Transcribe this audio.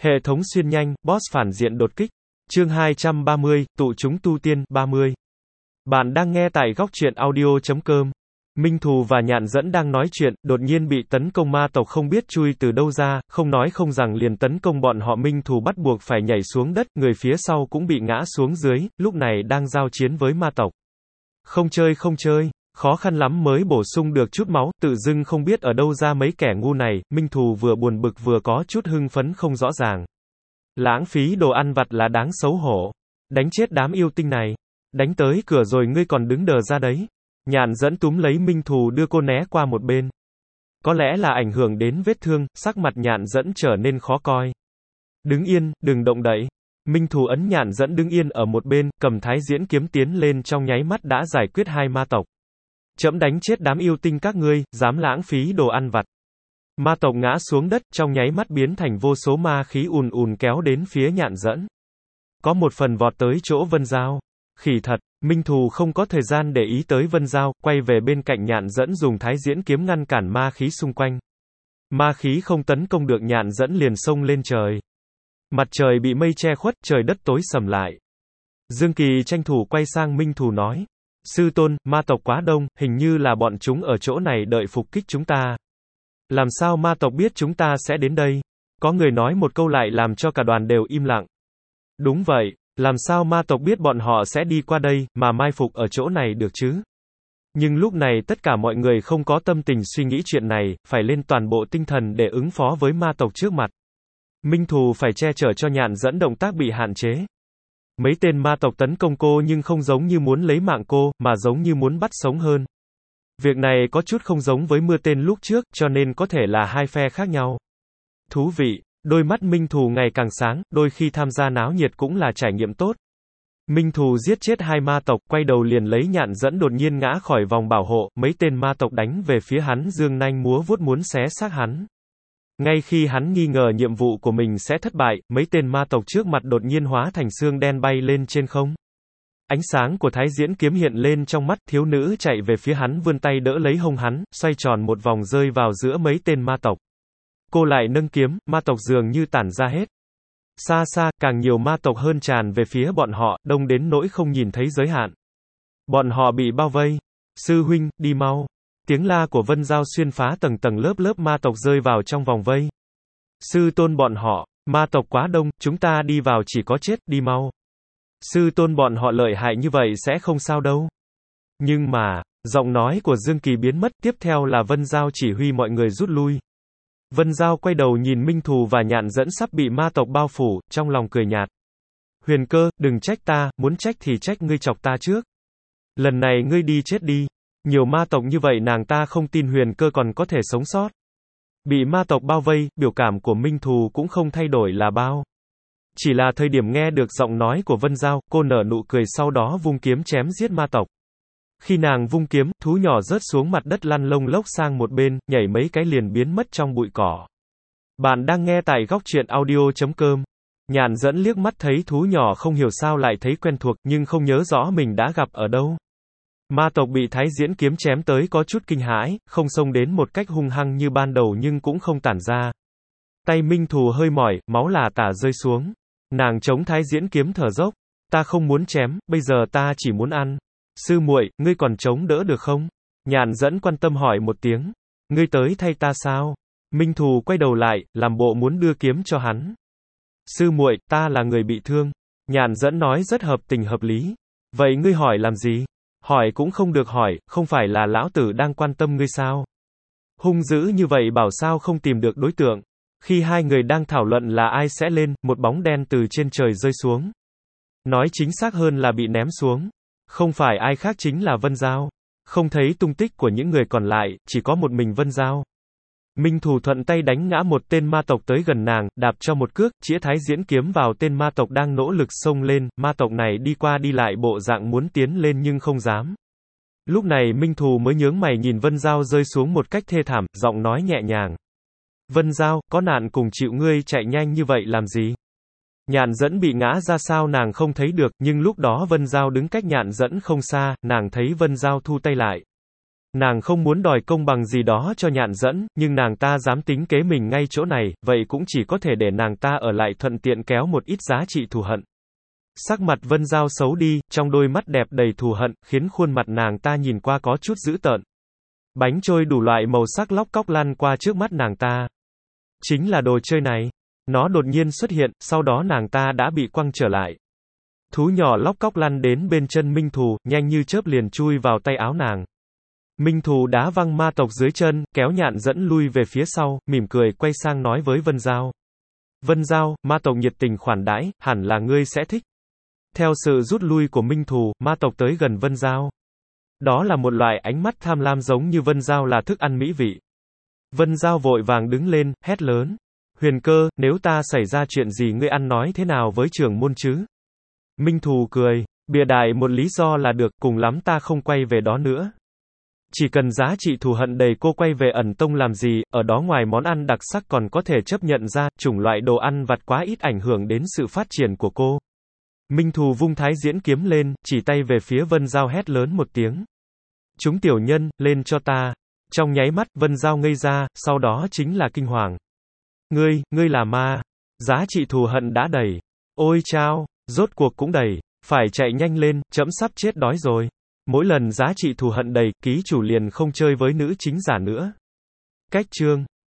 Hệ thống xuyên nhanh, boss phản diện đột kích. Chương 230, tụ chúng tu tiên, 30. Bạn đang nghe tại góc truyện audio.com. Minh Thù và Nhạn Dẫn đang nói chuyện, đột nhiên bị tấn công ma tộc không biết chui từ đâu ra, không nói không rằng liền tấn công bọn họ. Minh Thù bắt buộc phải nhảy xuống đất, người phía sau cũng bị ngã xuống dưới, lúc này đang giao chiến với ma tộc. Không chơi, khó khăn lắm mới bổ sung được chút máu, tự dưng không biết ở đâu ra mấy kẻ ngu này, Minh Thù vừa buồn bực vừa có chút hưng phấn không rõ ràng. Lãng phí đồ ăn vặt là đáng xấu hổ. Đánh chết đám yêu tinh này. Đánh tới cửa rồi ngươi còn đứng đờ ra đấy. Nhạn Dẫn túm lấy Minh Thù đưa cô né qua một bên. Có lẽ là ảnh hưởng đến vết thương, sắc mặt Nhạn Dẫn trở nên khó coi. Đứng yên, đừng động đậy. Minh Thù ấn Nhạn Dẫn đứng yên ở một bên, cầm Thái Diễn kiếm tiến lên trong nháy mắt đã giải quyết hai ma tộc. Trẫm đánh chết đám yêu tinh các ngươi, dám lãng phí đồ ăn vặt. Ma tộc ngã xuống đất, trong nháy mắt biến thành vô số ma khí ùn ùn kéo đến phía Nhạn Dẫn. Có một phần vọt tới chỗ Vân Giao. Khỉ thật, Minh Thù không có thời gian để ý tới Vân Giao, quay về bên cạnh Nhạn Dẫn dùng Thái Diễn kiếm ngăn cản ma khí xung quanh. Ma khí không tấn công được Nhạn Dẫn liền xông lên trời. Mặt trời bị mây che khuất, trời đất tối sầm lại. Dương Kỳ tranh thủ quay sang Minh Thù nói. Sư tôn, ma tộc quá đông, hình như là bọn chúng ở chỗ này đợi phục kích chúng ta. Làm sao ma tộc biết chúng ta sẽ đến đây? Có người nói một câu lại làm cho cả đoàn đều im lặng. Đúng vậy, làm sao ma tộc biết bọn họ sẽ đi qua đây, mà mai phục ở chỗ này được chứ? Nhưng lúc này tất cả mọi người không có tâm tình suy nghĩ chuyện này, phải lên toàn bộ tinh thần để ứng phó với ma tộc trước mặt. Minh Thù phải che chở cho Nhạn Dẫn động tác bị hạn chế. Mấy tên ma tộc tấn công cô nhưng không giống như muốn lấy mạng cô, mà giống như muốn bắt sống hơn. Việc này có chút không giống với mưa tên lúc trước, cho nên có thể là hai phe khác nhau. Thú vị, đôi mắt Minh Thù ngày càng sáng, đôi khi tham gia náo nhiệt cũng là trải nghiệm tốt. Minh Thù giết chết hai ma tộc, quay đầu liền lấy Nhạn Dẫn đột nhiên ngã khỏi vòng bảo hộ, mấy tên ma tộc đánh về phía hắn giương nanh múa vuốt muốn xé xác hắn. Ngay khi hắn nghi ngờ nhiệm vụ của mình sẽ thất bại, mấy tên ma tộc trước mặt đột nhiên hóa thành xương đen bay lên trên không. Ánh sáng của Thái Diễn kiếm hiện lên trong mắt, thiếu nữ chạy về phía hắn vươn tay đỡ lấy hông hắn, xoay tròn một vòng rơi vào giữa mấy tên ma tộc. Cô lại nâng kiếm, ma tộc dường như tản ra hết. Xa xa, càng nhiều ma tộc hơn tràn về phía bọn họ, đông đến nỗi không nhìn thấy giới hạn. Bọn họ bị bao vây. Sư huynh, đi mau. Tiếng la của Vân Giao xuyên phá tầng tầng lớp lớp ma tộc rơi vào trong vòng vây. Sư tôn bọn họ, ma tộc quá đông, chúng ta đi vào chỉ có chết, đi mau. Sư tôn bọn họ lợi hại như vậy sẽ không sao đâu. Nhưng mà, giọng nói của Dương Kỳ biến mất, tiếp theo là Vân Giao chỉ huy mọi người rút lui. Vân Giao quay đầu nhìn Minh Thù và Nhạn Dẫn sắp bị ma tộc bao phủ, trong lòng cười nhạt. Huyền Cơ, đừng trách ta, muốn trách thì trách ngươi chọc ta trước. Lần này ngươi đi chết đi. Nhiều ma tộc như vậy nàng ta không tin Huyền Cơ còn có thể sống sót. Bị ma tộc bao vây, biểu cảm của Minh Thù cũng không thay đổi là bao. Chỉ là thời điểm nghe được giọng nói của Vân Giao, cô nở nụ cười sau đó vung kiếm chém giết ma tộc. Khi nàng vung kiếm, thú nhỏ rớt xuống mặt đất lăn lông lốc sang một bên, nhảy mấy cái liền biến mất trong bụi cỏ. Bạn đang nghe tại góc truyện audio.com. Nhạn Dẫn liếc mắt thấy thú nhỏ không hiểu sao lại thấy quen thuộc, nhưng không nhớ rõ mình đã gặp ở đâu. Ma tộc bị Thái Diễn kiếm chém tới có chút kinh hãi, không xông đến một cách hung hăng như ban đầu nhưng cũng không tản ra. Tay Minh Thù hơi mỏi, máu lả tả rơi xuống. Nàng chống Thái Diễn kiếm thở dốc. Ta không muốn chém, bây giờ ta chỉ muốn ăn. Sư muội, ngươi còn chống đỡ được không? Nhạn Dẫn quan tâm hỏi một tiếng. Ngươi tới thay ta sao? Minh Thù quay đầu lại, làm bộ muốn đưa kiếm cho hắn. Sư muội, ta là người bị thương. Nhạn Dẫn nói rất hợp tình hợp lý. Vậy ngươi hỏi làm gì? Hỏi cũng không được hỏi, không phải là lão tử đang quan tâm ngươi sao? Hung dữ như vậy bảo sao không tìm được đối tượng. Khi hai người đang thảo luận là ai sẽ lên, một bóng đen từ trên trời rơi xuống. Nói chính xác hơn là bị ném xuống. Không phải ai khác chính là Vân Giao. Không thấy tung tích của những người còn lại, chỉ có một mình Vân Giao. Minh Thù thuận tay đánh ngã một tên ma tộc tới gần nàng, đạp cho một cước, chĩa Thái Diễn kiếm vào tên ma tộc đang nỗ lực xông lên, ma tộc này đi qua đi lại bộ dạng muốn tiến lên nhưng không dám. Lúc này Minh Thù mới nhướng mày nhìn Vân Giao rơi xuống một cách thê thảm, giọng nói nhẹ nhàng. Vân Giao, có nạn cùng chịu ngươi chạy nhanh như vậy làm gì? Nhạn Dẫn bị ngã ra sao nàng không thấy được, nhưng lúc đó Vân Giao đứng cách Nhạn Dẫn không xa, nàng thấy Vân Giao thu tay lại. Nàng không muốn đòi công bằng gì đó cho Nhạn Dẫn, nhưng nàng ta dám tính kế mình ngay chỗ này, vậy cũng chỉ có thể để nàng ta ở lại thuận tiện kéo một ít giá trị thù hận. Sắc mặt Vân Giao xấu đi, trong đôi mắt đẹp đầy thù hận, khiến khuôn mặt nàng ta nhìn qua có chút dữ tợn. Bánh trôi đủ loại màu sắc lóc cóc lăn qua trước mắt nàng ta. Chính là đồ chơi này. Nó đột nhiên xuất hiện, sau đó nàng ta đã bị quăng trở lại. Thú nhỏ lóc cóc lăn đến bên chân Minh Thù, nhanh như chớp liền chui vào tay áo nàng. Minh Thù đá văng ma tộc dưới chân, kéo Nhạn Dẫn lui về phía sau, mỉm cười, quay sang nói với Vân Giao. Vân Giao, ma tộc nhiệt tình khoản đãi, hẳn là ngươi sẽ thích. Theo sự rút lui của Minh Thù, ma tộc tới gần Vân Giao. Đó là một loại ánh mắt tham lam giống như Vân Giao là thức ăn mỹ vị. Vân Giao vội vàng đứng lên, hét lớn. Huyền Cơ, nếu ta xảy ra chuyện gì ngươi ăn nói thế nào với trưởng môn chứ? Minh Thù cười, bịa đại một lý do là được, cùng lắm ta không quay về đó nữa. Chỉ cần giá trị thù hận đầy cô quay về ẩn tông làm gì, ở đó ngoài món ăn đặc sắc còn có thể chấp nhận ra, chủng loại đồ ăn vặt quá ít ảnh hưởng đến sự phát triển của cô. Minh Thù vung thái diễn kiếm lên, chỉ tay về phía Vân Giao hét lớn một tiếng. Chúng tiểu nhân, lên cho ta. Trong nháy mắt, Vân Giao ngây ra, sau đó chính là kinh hoàng. Ngươi là ma. Giá trị thù hận đã đầy. Ôi chao, rốt cuộc cũng đầy. Phải chạy nhanh lên, trẫm sắp chết đói rồi. Mỗi lần giá trị thù hận đầy, ký chủ liền không chơi với nữ chính giả nữa. Cách chương